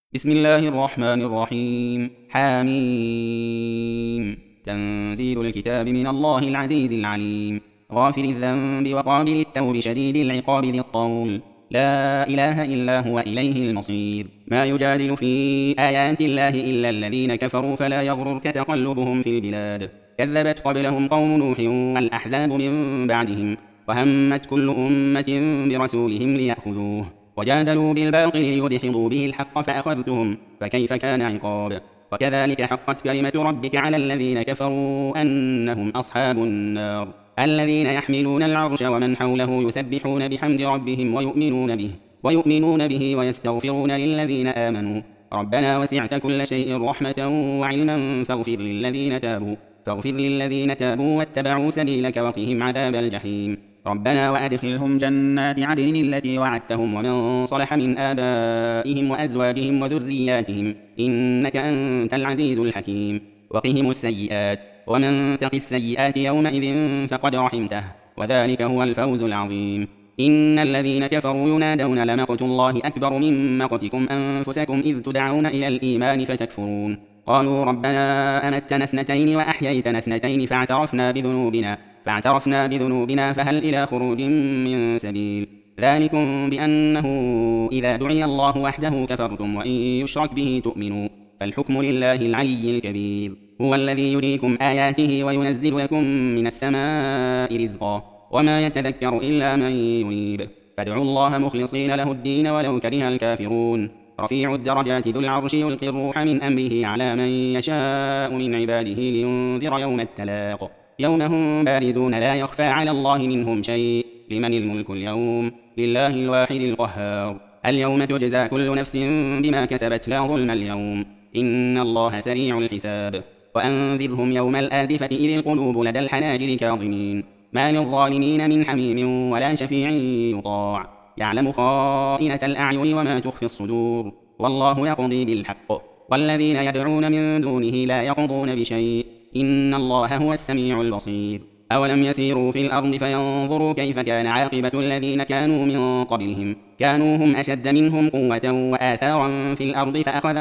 بسم الله الرحمن الرحيم حميم تنزيل الكتاب من الله العزيز العليم غافر الذنب وقابل التوب شديد العقاب ذي الطول لا إله إلا هو إليه المصير ما يجادل في آيات الله إلا الذين كفروا فلا يغررك تقلبهم في البلاد كذبت قبلهم قوم نوح والأحزاب من بعدهم وهمت كل أمة برسولهم ليأخذوه وجادلوا بالباطل ليدحضوا به الحق فأخذتهم فكيف كان عقاب وكذلك حقت كلمة ربك على الذين كفروا أنهم أصحاب النار الذين يحملون العرش ومن حوله يسبحون بحمد ربهم ويؤمنون به ويستغفرون للذين آمنوا ربنا وسعت كل شيء رحمة وعلما فاغفر للذين تابوا واتبعوا سبيلك وقهم عذاب الجحيم ربنا وأدخلهم جنات عدن التي وعدتهم ومن صلح من آبائهم وأزواجهم وذرياتهم إنك أنت العزيز الحكيم وقهم السيئات ومن تق السيئات يومئذ فقد رحمته وذلك هو الفوز العظيم إن الذين كفروا ينادون لمقت الله أكبر من مقتكم أنفسكم إذ تدعون إلى الإيمان فتكفرون قالوا ربنا أمتنا اثنتين وأحييتنا اثنتين فاعترفنا بذنوبنا فهل إلى خروج من سبيل ذلكم بأنه إذا دعي الله وحده كفرتم وإن يشرك به تؤمنوا فالحكم لله العلي الكبير هو الذي يريكم آياته وينزل لكم من السماء رزقا وما يتذكر إلا من ينيب فادعوا الله مخلصين له الدين ولو كره الكافرون رفيع الدرجات ذو العرش يلقي الروح من أمره على من يشاء من عباده لينذر يوم التلاق يوم هم بارزون لا يخفى على الله منهم شيء لمن الملك اليوم لله الواحد القهار اليوم تجزى كل نفس بما كسبت لا ظلم اليوم إن الله سريع الحساب وأنذرهم يوم الآزفة إذ القلوب لدى الحناجر كاظمين ما للظالمين من حميم ولا شفيع يطاع يعلم خائنة الأعين وما تخفي الصدور والله يقضي بالحق والذين يدعون من دونه لا يقضون بشيء إن الله هو السميع البصير أولم يسيروا في الأرض فينظروا كيف كان عاقبة الذين كانوا من قبلهم كانوا هم أشد منهم قوة وآثارا في الأرض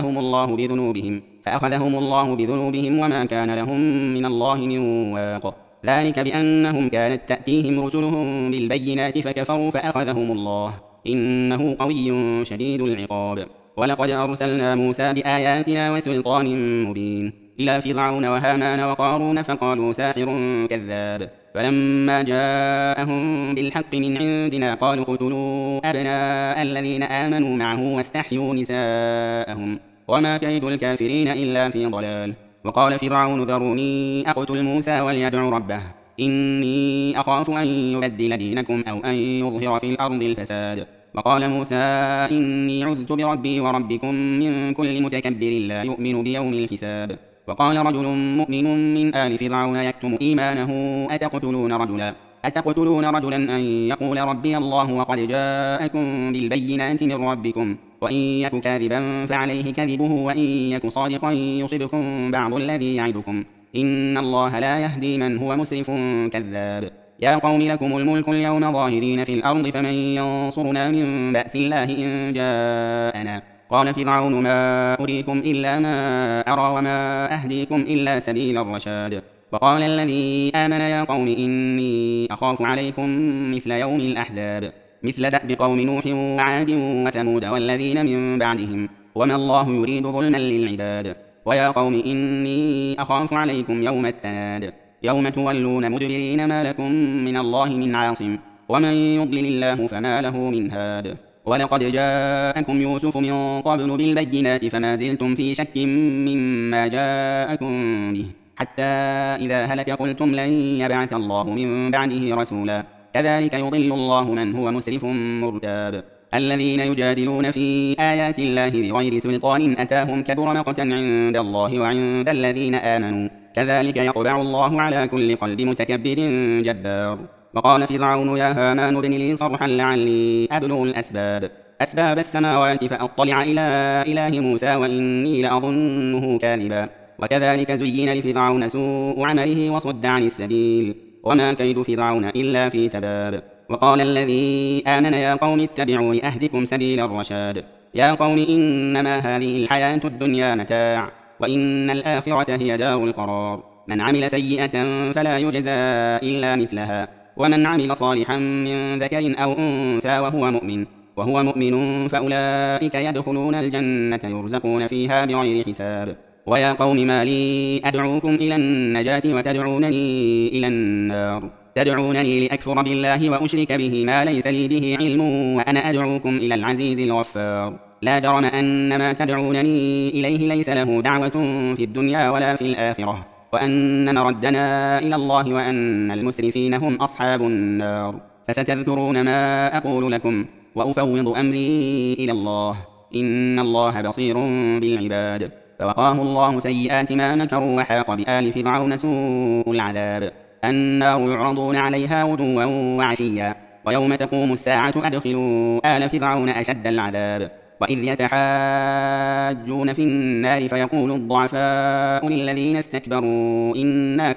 فأخذهم الله بذنوبهم وما كان لهم من الله من واق ذلك بأنهم كانت تأتيهم رسلهم بالبينات فكفروا فأخذهم الله إنه قوي شديد العقاب ولقد أرسلنا موسى بآياتنا وسلطان مبين إلى فرعون وهامان وقارون فقالوا ساحر كذاب فلما جاءهم بالحق من عندنا قالوا اقتلوا أبناء الذين آمنوا معه واستحيوا نساءهم وما كيد الكافرين إلا في ضلال وقال فرعون ذروني أقتل موسى وليدع ربه إني أخاف أن يبدل دينكم أو أن يظهر في الأرض الفساد وقال موسى إني عذت بربي وربكم من كل متكبر لا يؤمن بيوم الحساب وقال رجل مؤمن من آل فرعون يكتم إيمانه أتقتلون رجلا أن يقول ربي الله وقد جاءكم بالبينات من ربكم وإن يك كاذبا فعليه كذبه وإن يك صادقا يصبكم بعض الذي يعدكم إن الله لا يهدي من هو مسرف كذاب يا قوم لكم الملك اليوم ظاهرين في الأرض فمن ينصرنا من بأس الله إن جاءنا قال فرعون ما أريكم إلا ما أرى وما أهديكم إلا سبيل الرشاد وقال الذي آمن يا قوم إني أخاف عليكم مثل يوم الأحزاب مثل دأب قوم نوح وعاد وثمود والذين من بعدهم وما الله يريد ظلما للعباد ويا قوم إني أخاف عليكم يوم التناد يوم تولون مدبرين ما لكم من الله من عاصم ومن يضلل الله فما له من هاد ولقد جاءكم يوسف من قبل بالبينات فما زلتم في شك مما جاءكم به حتى إذا هلك قلتم لن يبعث الله من بعده رسولا كذلك يضل الله من هو مسرف مرتاب الذين يجادلون في آيات الله بغير سلطان أتاهم كبر مقتا عند الله وعند الذين آمنوا كذلك يطبع الله على كل قلب متكبر جبار وقال فرعون يا هامان ابن لي صرحا لعلي أبلغ أسباب السماوات فأطلع إلى إله موسى وإني لأظنه كاذبا وكذلك زين لفرعون سوء عمله وصد عن السبيل وما كيد فرعون إلا في تباب وقال الذي آمن يا قوم اتبعون أهدكم سبيل الرشاد يا قوم إنما هذه الحياة الدنيا متاع وإن الآخرة هي دار القرار. من عمل سيئة فلا يجزى إلا مثلها ومن عمل صالحا من ذكر أو أنثى وهو مؤمن فأولئك يدخلون الجنة يرزقون فيها بغير حساب. ويا قوم ما لي أدعوكم إلى النجاة وتدعونني إلى النار؟ تدعونني لأكفر بالله وأشرك به ما ليس لي به علم وأنا أدعوكم إلى العزيز الغفار. لا جرم أن ما تدعونني إليه ليس له دعوة في الدنيا ولا في الآخرة وأن مردنا إلى الله وأن المسرفين هم أصحاب النار. فستذكرون ما أقول لكم وأفوض أمري إلى الله إن الله بصير بالعباد. فوقاه الله سيئات ما مكروا وحاق بآل فرعون سوء العذاب. النار يعرضون عليها غدوا وعشيا ويوم تقوم الساعة أدخلوا آل فرعون أشد العذاب. وإذ يتحاجون في النار فيقول الضعفاء للذين استكبروا إنا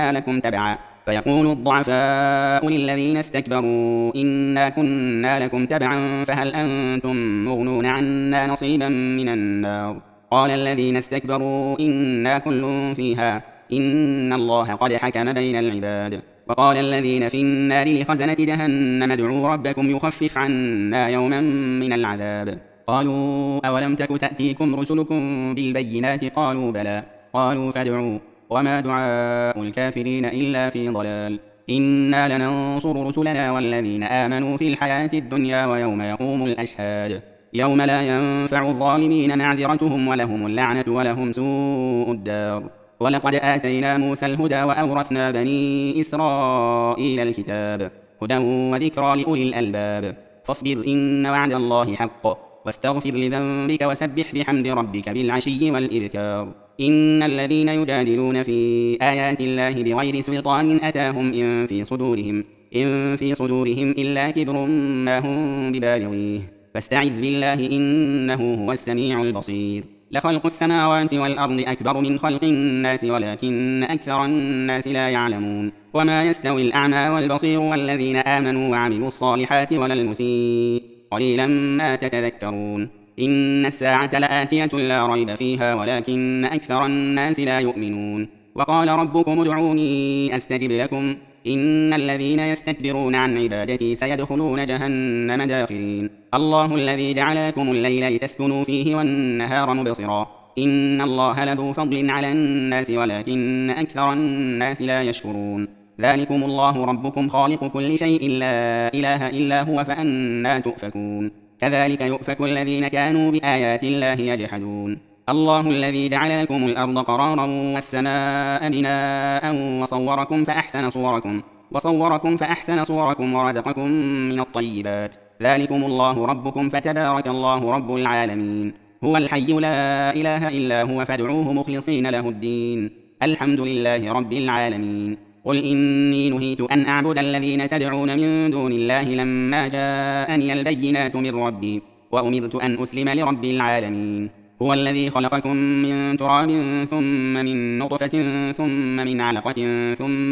كنا لكم تبعا فهل أنتم مغنون عنا نصيبا من النار؟ قال الذين استكبروا إنا كل فيها إن الله قد حكم بين العباد. وقال الذين في النار لخزنة جهنم ادعوا ربكم يخفف عنا يوما من العذاب. قالوا أولم تك تأتيكم رسلكم بالبينات؟ قالوا بلى. قالوا فادعوا وما دعاء الكافرين إلا في ضلال. إنا لننصر رسلنا والذين آمنوا في الحياة الدنيا ويوم يقوم الأشهاد. يوم لا ينفع الظالمين معذرتهم ولهم اللعنة ولهم سوء الدار. ولقد آتينا موسى الهدى وأورثنا بني إسرائيل الكتاب هدى وذكرى لأولي الألباب. فاصبر إن وعد الله حق واستغفر لذنبك وسبح بحمد ربك بالعشي والإبكار. إن الذين يجادلون في آيات الله بغير سلطان أتاهم إن في صدورهم إلا كبر ما هم ببالغيه فاستعذ بالله إنه هو السميع البصير. لخلق السماوات والأرض أكبر من خلق الناس ولكن أكثر الناس لا يعلمون. وما يستوي الأعمى والبصير والذين آمنوا وعملوا الصالحات ولا المسيء قليلا ما تتذكرون. إن الساعة لآتية لا ريب فيها ولكن أكثر الناس لا يؤمنون. وقال ربكم ادعوني أستجب لكم إن الذين يستكبرون عن عبادتي سيدخلون جهنم داخرين. الله الذي جعل لكم الليل لتسكنوا فيه والنهار مبصرا إن الله لذو فضل على الناس ولكن أكثر الناس لا يشكرون. ذلكم الله ربكم خالق كل شيء لا إله إلا هو فأنى تؤفكون. كذلك يؤفك الذين كانوا بآيات الله يجحدون. الله الذي جعل لكم الأرض قرارا والسماء بناء وصوركم فأحسن صوركم ورزقكم من الطيبات. ذلكم الله ربكم فتبارك الله رب العالمين. هو الحي لا إله إلا هو فادعوه مخلصين له الدين الحمد لله رب العالمين. قل إني نهيت أن أعبد الذين تدعون من دون الله لما جاءني البينات من ربي وأمرت أن أسلم لرب العالمين. هو الذي خلقكم من تراب ثم من نطفة ثم من علقة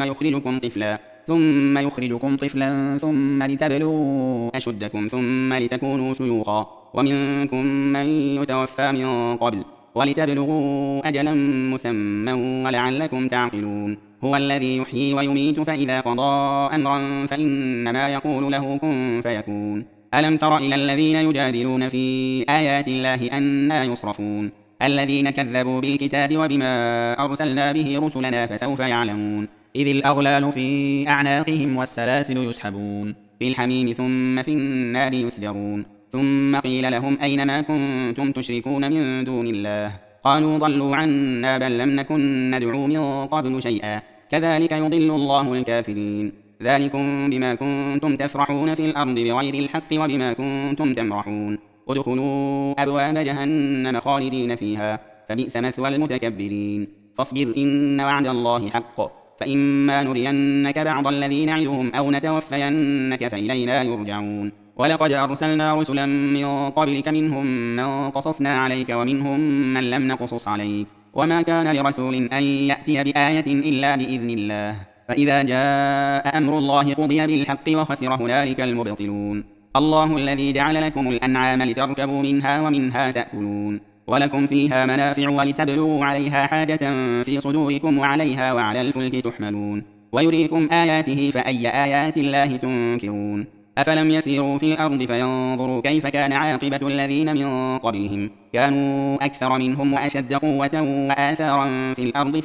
ثم يخرجكم طفلا ثم لتبلغوا أشدكم ثم لتكونوا شيوخا ومنكم من يتوفى من قبل ولتبلغوا أجلا مسمى ولعلكم تعقلون. هو الذي يحيي ويميت فإذا قضى أمرا فإنما يقول له كن فيكون. ألم تر إلى الذين يجادلون في آيات الله أنى يصرفون الذين كذبوا بالكتاب وبما أرسلنا به رسلنا فسوف يعلمون. إذ الأغلال في أعناقهم والسلاسل يسحبون في الحميم ثم في النار يسجرون. ثم قيل لهم أين ما كنتم تشركون من دون الله قالوا ضلوا عنا بل لم نكن ندعو من قبل شيئا كذلك يضل الله الكافرين. ذلكم بما كنتم تفرحون في الأرض بغير الحق وبما كنتم تمرحون. ادخلوا أبواب جهنم خالدين فيها فبئس مثوى المتكبرين. فاصبر إن وعد الله حق فإما نرينك بعض الذي نعدهم أو نتوفينك فإلينا يرجعون. ولقد أرسلنا رسلا من قبلك منهم من قصصنا عليك ومنهم من لم نقصص عليك وما كان لرسول أن يأتي بآية إلا بإذن الله فإذا جاء أمر الله قضي بالحق وخسر هنالك المبطلون. الله الذي جعل لكم الأنعام لتركبوا منها ومنها تأكلون ولكم فيها منافع ولتبلغوا عليها حاجة في صدوركم وعليها وعلى الفلك تحملون ويريكم آياته فأي آيات الله تنكرون أفلم يسيروا في الأرض فينظروا كيف كان عاقبة الذين من قبلهم كانوا أكثر منهم وأشد قوة وآثارا في الأرض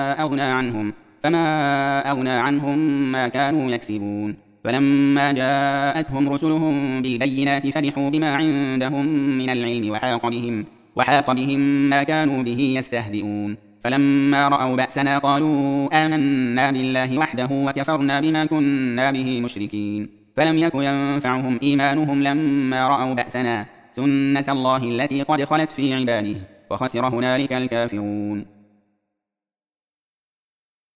فما أغنى عنهم ما كانوا يكسبون فلما جاءتهم رسلهم بالبينات فرحوا بما عندهم من العلم وحاق بهم ما كانوا به يستهزئون فلما رأوا بأسنا قالوا آمنا بالله وحده وكفرنا بما كنا به مشركين فلم يك ينفعهم إيمانهم لما رأوا بأسنا سنة الله التي قد خلت في عباده وخسر هنالك الكافرون.